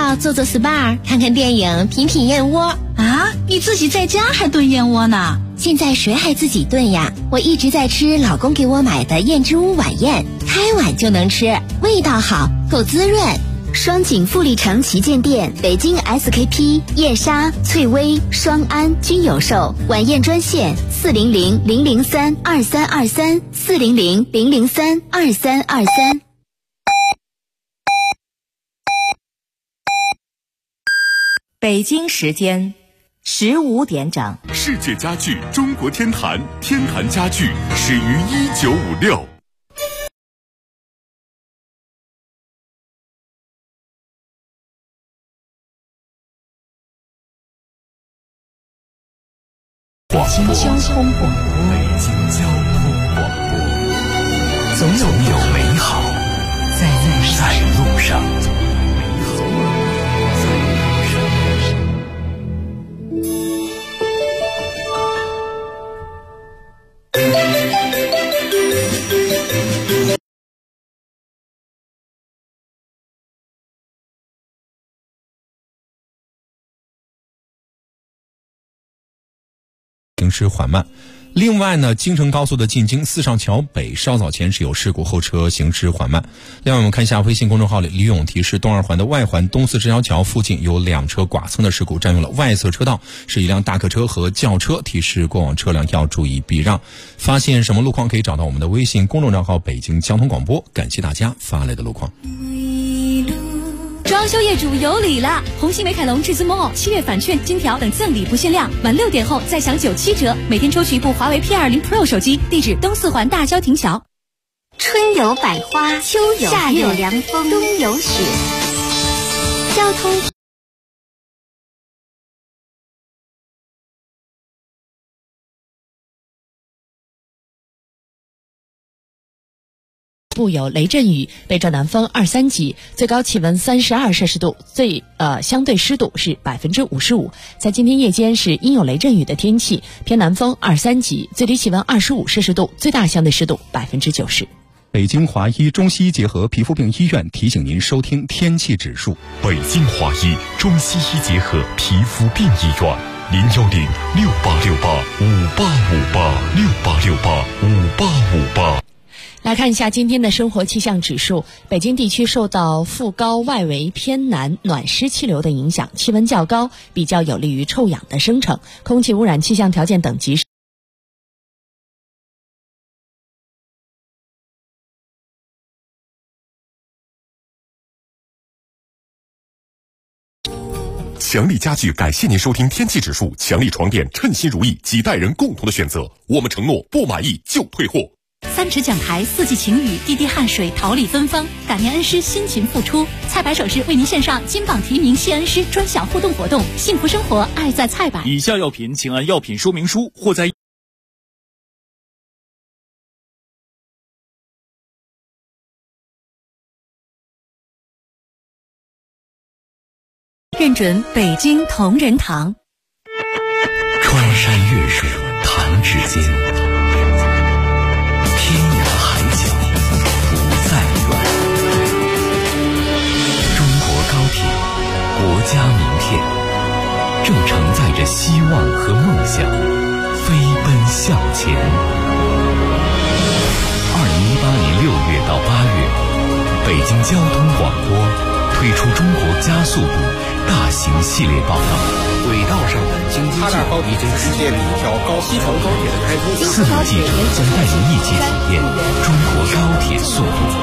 泡做做 SPA， 看看电影，品品燕窝。 啊，你自己在家还炖燕窝呢？ 现在谁还自己炖呀？我一直在吃老公给我买的燕之屋晚宴，开碗就能吃，味道好，够滋润。 双井富力城旗舰店、北京 SKP、燕莎、翠微、双安均有售。晚宴专线400-003-2323 400-003-2323。 北京时间15点整。 世界家具中国天坛，天坛家具始于1956。 北京交通广播， 北京交通广播， 总有美好在路上。 行驶缓慢。另外呢，京承高速的进京四上桥北稍早前是有事故，后车行驶缓慢。另外我们看一下微信公众号里李勇提示，东二环的外环东四这条桥附近有2车剐蹭的事故，占用了外侧车道，是一辆大客车和轿车，提示过往车辆要注意避让。发现什么路况可以找到我们的微信公众账号北京交通广播，感谢大家发来的路况。 装修业主有礼了！红星美凯龙至尊 Mall 7月返券、金条等赠礼不限量，晚6点后再享97折，每天抽取一部华为 P20 Pro 手机。地址东四环大郊亭桥。 春有百花，秋有夏有凉风，冬有雪。交通部有雷阵雨，北转南风2、3级，最高气温32摄氏度，相对湿度是55%。在今天夜间是阴有雷阵雨的天气，偏南风2、3级，最低气温25摄氏度，最大相对湿度90%。 北京华医中西医结合皮肤病医院提醒您收听天气指数。 北京华医中西医结合皮肤病医院，010-6868-5858，6868-5858。 来看一下今天的生活气象指数。北京地区受到副高外围偏南暖湿气流的影响，气温较高，比较有利于臭氧的生成，空气污染气象条件等级是强力家具感谢您收听天气指数。强力床垫称心如意，几代人共同的选择，我们承诺不满意就退货。 3尺讲台，4季晴雨，滴滴汗水，桃李芬芳，感念恩师辛勤付出。菜百首饰为您献上金榜题名谢恩师专享互动活动，幸福生活爱在菜百。 以下药品请按药品说明书或在认准北京同仁堂。 穿山越水弹指间，天涯海角不再远。中国高铁，国家名片，正承载着希望和梦想，飞奔向前。2018年6月到8月，北京交通广播推出中国加速度大型系列报道。 轨道上的经济计划已经实现了一条西成高铁的开通。 4名记者将带您一起体验中国高铁速度。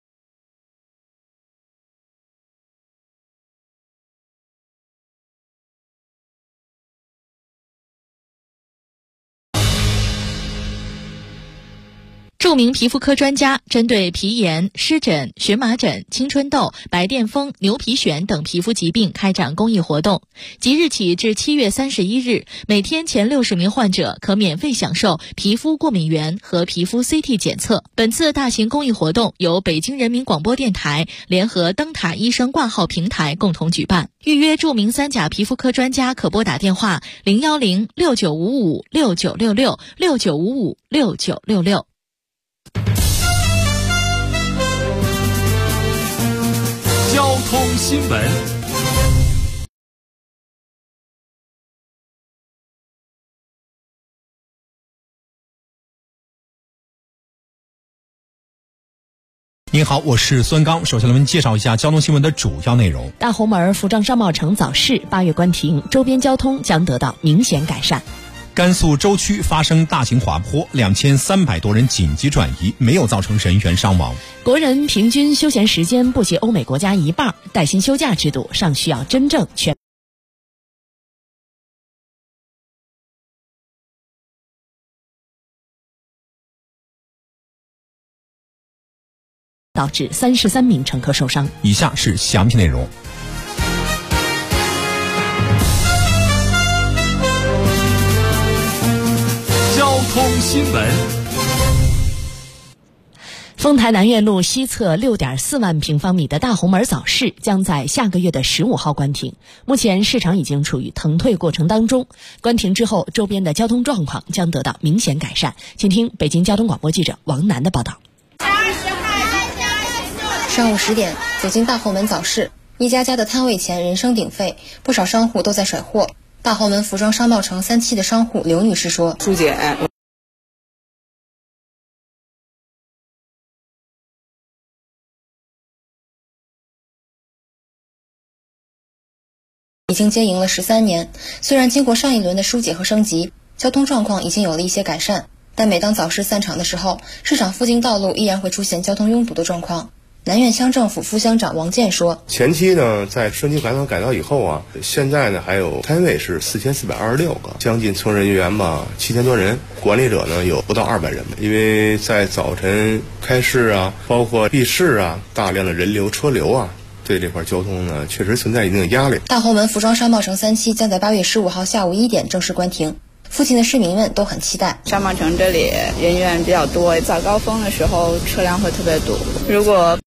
著名皮肤科专家针对皮炎、湿疹、荨麻疹、青春痘、白癜风、牛皮癣等皮肤疾病开展公益活动。即日起至7月31日，每天前60名患者可免费享受皮肤过敏原和皮肤 CT 检测。本次大型公益活动由北京人民广播电台联合灯塔医生挂号平台共同举办。预约著名3甲皮肤科专家可拨打电话010-6955-6966 6955-6966。 交通新闻。 您好，我是孙刚。首先来为您介绍一下交通新闻的主要内容。 大红门服装商贸城早市8月关停，周边交通将得到明显改善。 甘肃舟曲发生大型滑坡，2300多人紧急转移，没有造成人员伤亡。 国人平均休闲时间不及欧美国家一半，带薪休假制度尚需要真正全导致33名乘客受伤。 以下是详细内容。 交通新闻。 丰台南苑路西侧6.4万平方米的大红门早市将在下个月的15号关停，目前市场已经处于腾退过程当中。关停之后，周边的交通状况将得到明显改善。请听北京交通广播记者王楠的报道。 上午10点，走进大红门早市，一家家的摊位前人声鼎沸，不少商户都在甩货。大红门服装商贸城3期的商户刘女士说：“ 舒姐， 已经经营了13年，虽然经过上一轮的疏解和升级，交通状况已经有了一些改善，但每当早市散场的时候，市场附近道路依然会出现交通拥堵的状况。”南苑乡政府副乡长王健说：“ 前期呢，在升级改造以后啊，现在呢还有摊位是4426个，将近从人员吧7000多人，管理者呢有不到200人。因为在早晨开市啊，包括闭市啊，大量的人流车流啊，对这块交通呢确实存在一定的压力。” 大红门服装商贸城3期将在8月15号下午1点正式关停。附近的市民们都很期待。 商贸城这里人员比较多，早高峰的时候车辆会特别堵。如果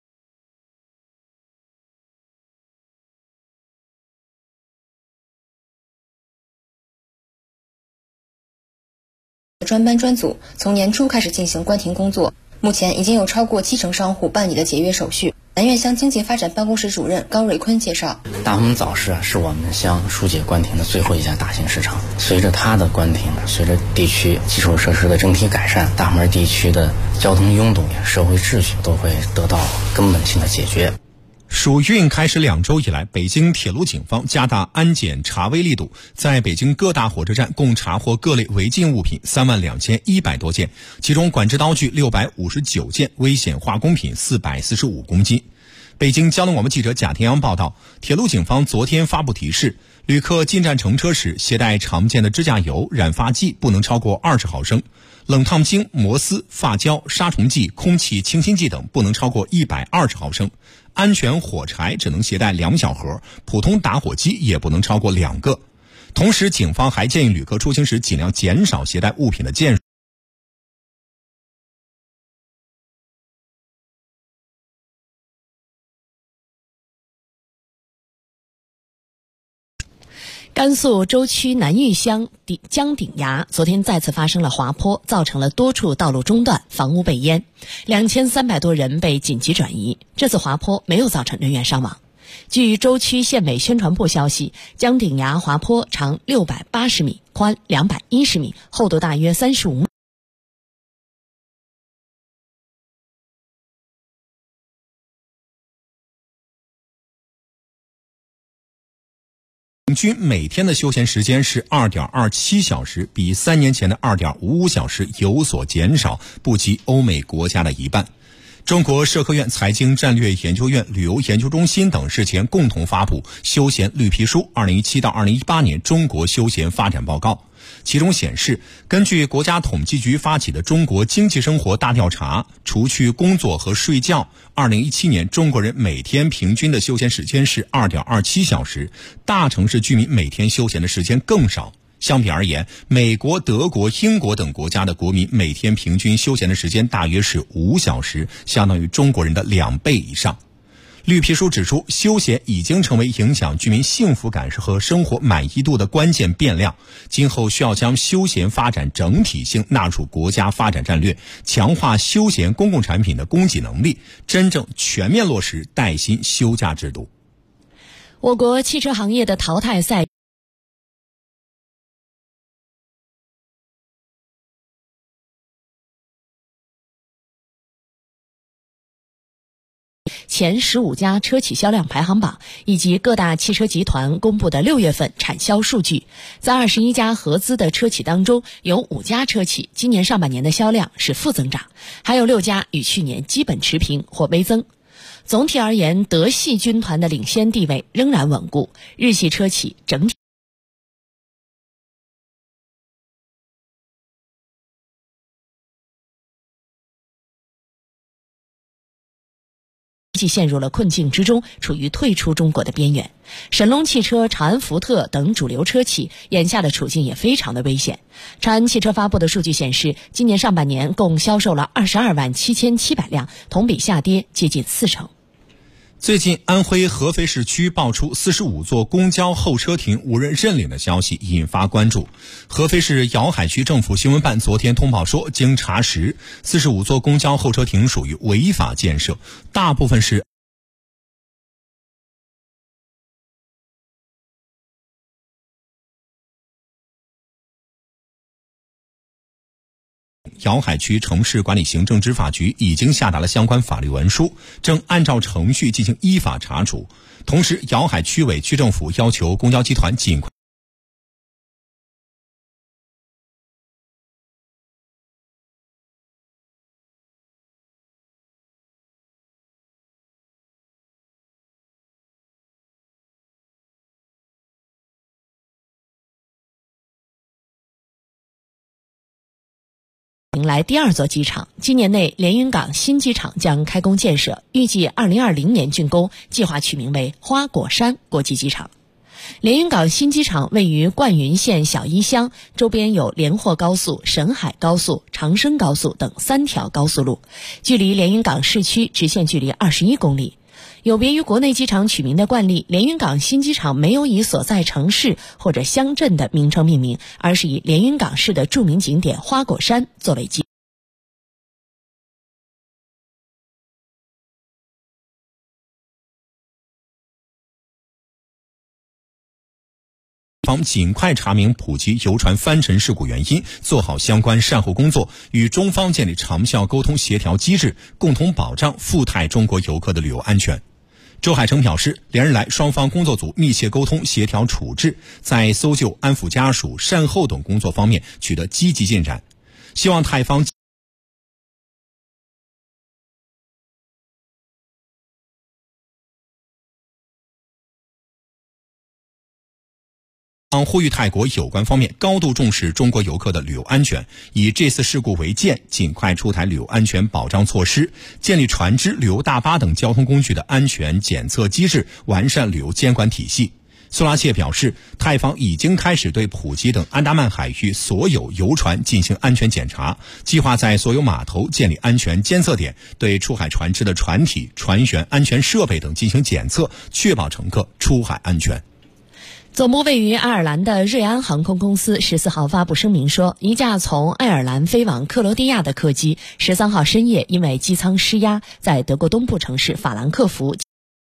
专班专组从年初开始进行关停工作，目前已经有超过70%商户办理的解约手续。南苑乡经济发展办公室主任高瑞坤介绍：“ 大红门早市是我们乡疏解关停的最后一家大型市场。随着它的关停，随着地区基础设施的整体改善，大红门地区的交通拥堵、社会秩序都会得到根本性的解决。” 暑运开始2周以来，北京铁路警方加大安检查违力度，在北京各大火车站共查获各类违禁物品32100多件，其中管制刀具659件，危险化工品445公斤。北京交通广播记者贾天阳报道，铁路警方昨天发布提示，旅客进站乘车时携带常见的指甲油、染发剂不能超过20毫升，冷烫精、摩丝、发胶、杀虫剂、空气清新剂等不能超过120毫升，安全火柴只能携带2小盒，普通打火机也不能超过2个。同时，警方还建议旅客出行时尽量减少携带物品的件数。 甘肃舟曲南峪乡江顶崖昨天再次发生了滑坡，造成了多处道路中断，房屋被淹，2300多人被紧急转移。这次滑坡没有造成人员伤亡。据舟曲县委宣传部消息，江顶崖滑坡长680米，宽210米，厚度大约35米。 平均每天的休闲时间是2.27小时，比3年前的2.55小时有所减少，不及欧美国家的一半。中国社科院财经战略研究院旅游研究中心等日前共同发布《休闲绿皮书2017到2018年中国休闲发展报告》，其中显示，根据国家统计局发起的中国经济生活大调查，除去工作和睡觉，2017年中国人每天平均的休闲时间是2.27小时，大城市居民每天休闲的时间更少。相比而言，美国、德国、英国等国家的国民每天平均休闲的时间大约是5小时，相当于中国人的2倍以上。绿皮书指出，休闲已经成为影响居民幸福感和生活满意度的关键变量，今后需要将休闲发展整体性纳入国家发展战略，强化休闲公共产品的供给能力，真正全面落实带薪休假制度。 我国汽车行业的淘汰赛前15家车企销量排行榜以及各大汽车集团公布的6月份产销数据，在21家合资的车企当中，有5家车企今年上半年的销量是负增长，还有6家与去年基本持平或微增。总体而言，德系军团的领先地位仍然稳固，日系车企整体陷入了困境之中，处于退出中国的边缘。神龙汽车、长安福特等主流车企眼下的处境也非常的危险。长安汽车发布的数据显示，今年上半年共销售了22万7700辆，同比下跌接近40%。 最近，安徽合肥市区爆出45座公交候车亭无人认领的消息，引发关注。合肥市瑶海区政府新闻办昨天通报说，经查实，45座公交候车亭属于违法建设，大部分是瑶海区城市管理行政执法局已经下达了相关法律文书，正按照程序进行依法查处。同时，瑶海区委区政府要求公交集团尽快迎来第2座机场，今年内连云港新机场将开工建设，预计2020年竣工，计划取名为花果山国际机场。连云港新机场位于灌云县小伊乡，周边有连霍高速、沈海高速、长深高速等3条高速路，距离连云港市区直线距离21公里。有别于国内机场取名的惯例，连云港新机场没有以所在城市或者乡镇的名称命名，而是以连云港市的著名景点花果山作为基。 方尽快查明普吉游船翻沉事故原因，做好相关善后工作，与中方建立长效沟通协调机制，共同保障赴泰中国游客的旅游安全。周海成表示，连日来双方工作组密切沟通协调处置，在搜救、安抚家属、善后等工作方面取得积极进展，希望泰方呼吁泰国有关方面高度重视中国游客的旅游安全，以这次事故为鉴，尽快出台旅游安全保障措施，建立船只、旅游大巴等交通工具的安全检测机制，完善旅游监管体系。苏拉切表示，泰方已经开始对普吉等安达曼海域所有游船进行安全检查，计划在所有码头建立安全监测点，对出海船只的船体、船员、安全设备等进行检测，确保乘客出海安全。 总部位于爱尔兰的瑞安航空公司14号发布声明说，一架从爱尔兰飞往克罗地亚的客机13号深夜因为机舱失压，在德国东部城市法兰克福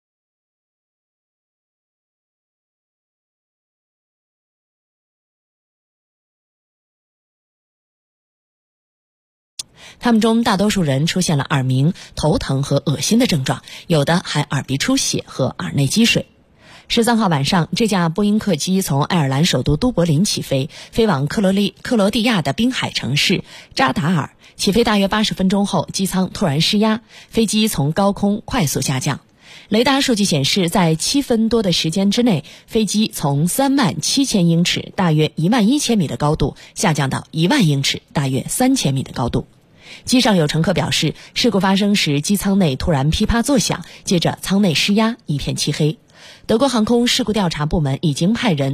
他们中大多数人出现了耳鸣、头疼和恶心的症状，有的还耳鼻出血和耳内积水。13号晚上，这架波音客机从爱尔兰首都都柏林起飞，飞往克罗地亚的滨海城市扎达尔。起飞大约80分钟后，机舱突然失压，飞机从高空快速下降。雷达数据显示，在7分多的时间之内，飞机从37000英尺（大约11000米）的高度下降到10000英尺（大约3000米）的高度。机上有乘客表示，事故发生时机舱内突然噼啪作响，接着舱内失压，一片漆黑。德国航空事故调查部门已经派人